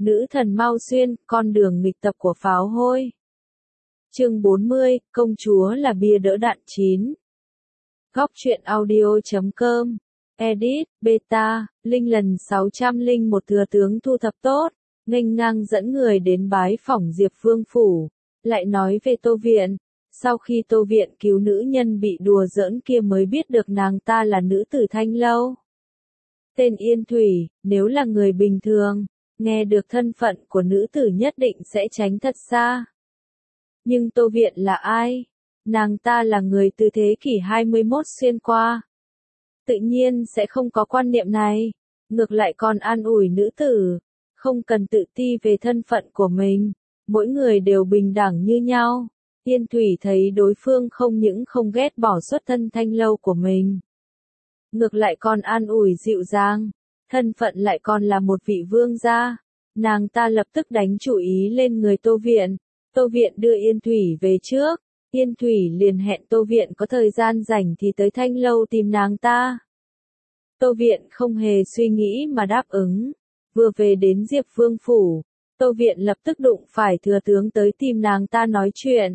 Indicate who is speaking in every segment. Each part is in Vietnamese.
Speaker 1: Nữ thần Mao Xuyên, con đường nghịch tập của pháo hôi. Chương 40, công chúa là bia đỡ đạn 9. Góc truyện audio.com. Edit, beta, Linh lần 601 thừa tướng thu thập tốt, nghênh ngang dẫn người đến bái phỏng Diệp Vương phủ. Lại nói về Tô Viện, sau khi Tô Viện cứu nữ nhân bị đùa giỡn kia mới biết được nàng ta là nữ tử Thanh Lâu. Tên Yên Thủy, nếu là người bình thường, nghe được thân phận của nữ tử nhất định sẽ tránh thật xa. Nhưng Tô Viện là ai? Nàng ta là người từ thế kỷ 21 xuyên qua. Tự nhiên sẽ không có quan niệm này, ngược lại còn an ủi nữ tử, không cần tự ti về thân phận của mình, mỗi người đều bình đẳng như nhau. Yên Thủy thấy đối phương không những không ghét bỏ xuất thân Thanh Lâu của mình, ngược lại còn an ủi dịu dàng, thân phận lại còn là một vị vương gia. Nàng ta lập tức đánh chủ ý lên người Tô Viện. Tô Viện đưa Yên Thủy về trước, Yên Thủy liền hẹn Tô Viện có thời gian rảnh thì tới Thanh Lâu tìm nàng ta. Tô Viện không hề suy nghĩ mà đáp ứng. Vừa về đến Diệp Vương phủ, Tô Viện lập tức đụng phải thừa tướng tới tìm nàng ta nói chuyện.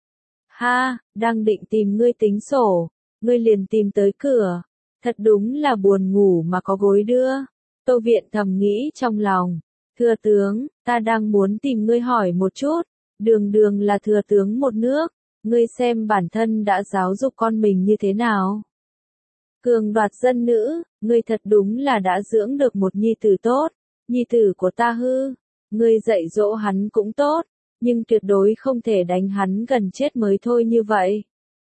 Speaker 1: Ha, đang định tìm ngươi tính sổ, ngươi liền tìm tới cửa, thật đúng là buồn ngủ mà có gối đưa. Tô Viện thầm nghĩ trong lòng, thừa tướng, ta đang muốn tìm ngươi hỏi một chút, đường đường là thừa tướng một nước, ngươi xem bản thân đã giáo dục con mình như thế nào. Cường đoạt dân nữ, ngươi thật đúng là đã dưỡng được một nhi tử tốt, nhi tử của ta hư, ngươi dạy dỗ hắn cũng tốt, nhưng tuyệt đối không thể đánh hắn gần chết mới thôi như vậy.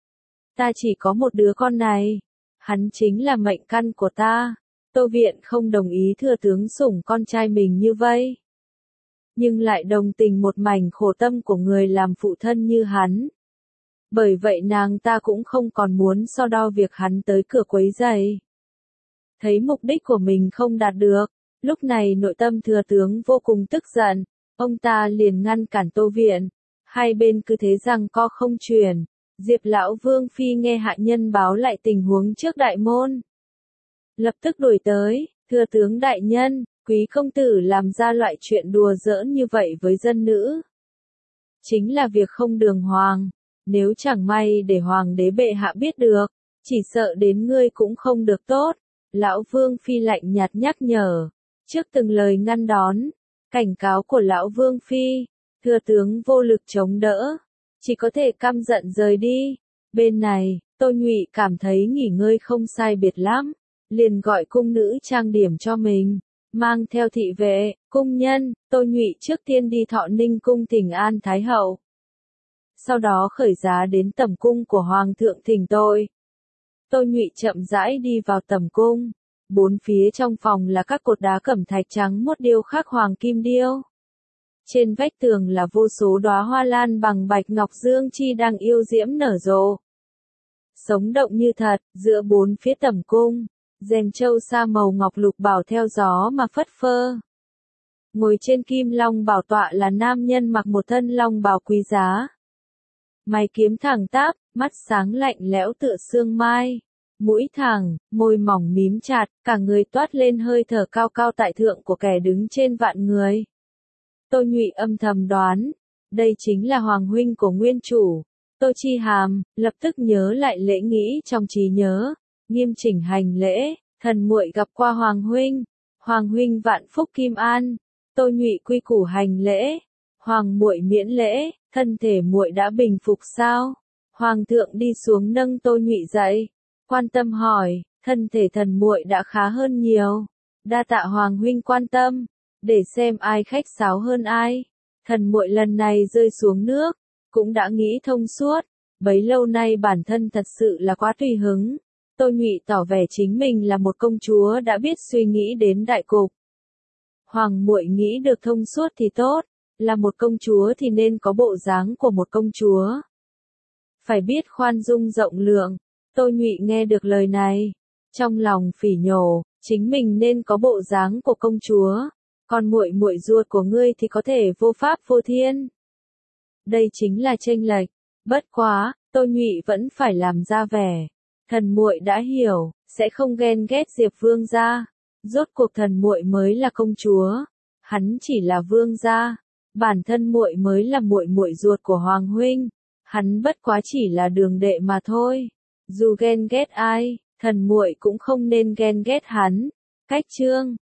Speaker 1: Ta chỉ có một đứa con này, hắn chính là mệnh căn của ta. Tô Viện không đồng ý thừa tướng sủng con trai mình như vậy, nhưng lại đồng tình một mảnh khổ tâm của người làm phụ thân như hắn. Bởi vậy nàng ta cũng không còn muốn so đo việc hắn tới cửa quấy rầy. Thấy mục đích của mình không đạt được, lúc này nội tâm thừa tướng vô cùng tức giận, ông ta liền ngăn cản Tô Viện. Hai bên cứ thế giằng co không chuyển. Diệp lão Vương phi nghe hạ nhân báo lại tình huống trước đại môn, lập tức đuổi tới. Thừa tướng đại nhân, quý công tử làm ra loại chuyện đùa giỡn như vậy với dân nữ, chính là việc không đường hoàng. Nếu chẳng may để hoàng đế bệ hạ biết được, chỉ sợ đến ngươi cũng không được tốt. Lão Vương phi lạnh nhạt nhắc nhở. Trước từng lời ngăn đón, cảnh cáo của lão Vương phi, thừa tướng vô lực chống đỡ, chỉ có thể căm giận rời đi. Bên này, Tô Nhụy cảm thấy nghỉ ngơi không sai biệt lắm, liền gọi cung nữ trang điểm cho mình, mang theo thị vệ, cung nhân. Tô Nhụy trước tiên đi Thọ Ninh cung thỉnh an Thái hậu, sau đó khởi giá đến tẩm cung của hoàng thượng thỉnh tội. Tô Nhụy chậm rãi đi vào tẩm cung, bốn phía trong phòng là các cột đá cẩm thạch trắng muốt điêu khắc hoàng kim điêu. Trên vách tường là vô số đóa hoa lan bằng bạch ngọc dương chi đang yêu diễm nở rộ, sống động như thật. Giữa bốn phía tẩm cung, rèm châu sa màu ngọc lục bảo theo gió mà phất phơ. Ngồi trên kim long bảo tọa là nam nhân mặc một thân long bào quý giá, mày kiếm thẳng tắp, mắt sáng lạnh lẽo tựa sương mai, mũi thẳng, môi mỏng mím chặt, cả người toát lên hơi thở cao cao tại thượng của kẻ đứng trên vạn người. Tô Nhụy âm thầm đoán, đây chính là hoàng huynh của nguyên chủ. Tô Chi Hàm lập tức nhớ lại lễ nghĩ trong trí nhớ, nghiêm chỉnh hành lễ. Thần muội gặp qua hoàng huynh vạn phúc kim an. Tô Nhụy quy củ hành lễ, hoàng muội miễn lễ, thân thể muội đã bình phục sao? Hoàng thượng đi xuống nâng Tô Nhụy dậy, quan tâm hỏi, thân thể thần muội đã khá hơn nhiều, đa tạ hoàng huynh quan tâm, để xem ai khách sáo hơn ai. Thần muội lần này rơi xuống nước, cũng đã nghĩ thông suốt, bấy lâu nay bản thân thật sự là quá tùy hứng. Tô Nhụy tỏ vẻ chính mình là một công chúa đã biết suy nghĩ đến đại cục. Hoàng muội nghĩ được thông suốt thì tốt, là một công chúa thì nên có bộ dáng của một công chúa, phải biết khoan dung rộng lượng. Tô Nhụy nghe được lời này, trong lòng phỉ nhổ, chính mình nên có bộ dáng của công chúa, còn muội muội ruột của ngươi thì có thể vô pháp vô thiên. Đây chính là chênh lệch. Bất quá, Tô Nhụy vẫn phải làm ra vẻ, thần muội đã hiểu, sẽ không ghen ghét Diệp Vương gia. Rốt cuộc thần muội mới là công chúa, hắn chỉ là vương gia, bản thân muội mới là muội muội ruột của Hoàng huynh, hắn bất quá chỉ là đường đệ mà thôi. Dù ghen ghét ai, thần muội cũng không nên ghen ghét hắn. Cách chương